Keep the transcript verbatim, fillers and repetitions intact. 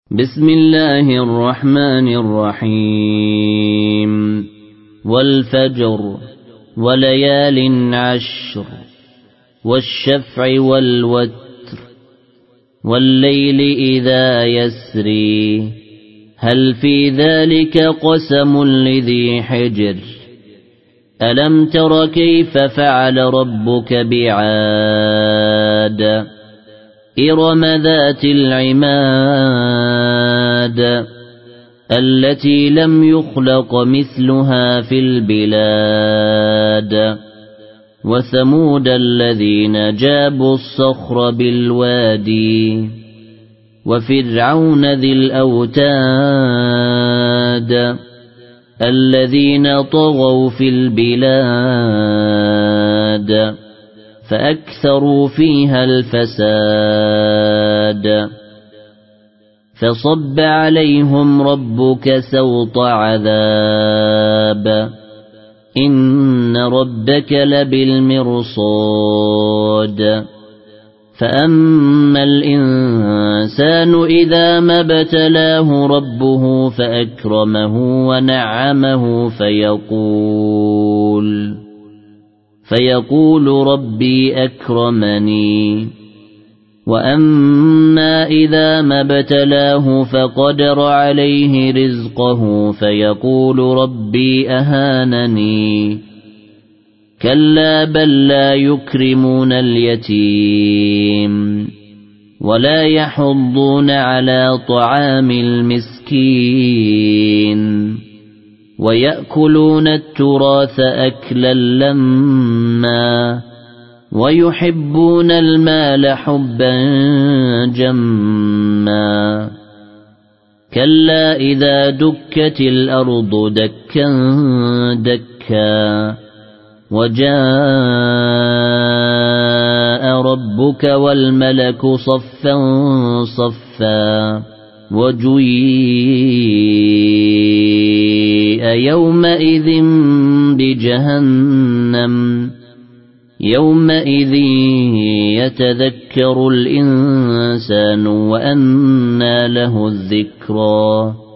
بسم الله الرحمن الرحيم والفجر وليال عشر والشفع والوتر والليل إذا يسري هل في ذلك قسم لذي حجر ألم تر كيف فعل ربك بعاد إرم ذات العماد التي لم يخلق مثلها في البلاد وثمود الذين جابوا الصخر بالوادي وفرعون ذي الأوتاد الذين طغوا في البلاد فأكثروا فيها الفساد فصب عليهم ربك سوط عذاب إن ربك لبالمرصاد فأما الإنسان إذا ما ابتلاه ربه فأكرمه ونعمه فيقول فيقول ربي أكرمني وأما إذا ما ابتلاه فقدر عليه رزقه فيقول ربي أهانني كلا بل لا يكرمون اليتيم ولا يحضون على طعام المسكين ويأكلون التراث أكلا لما ويحبون المال حبا جما كلا إذا دكت الأرض دكا دكا وجاء ربك والملك صفا صفا وجيء يومئذ بجهنم يومئذ يتذكر الإنسان وأنى له الذكرى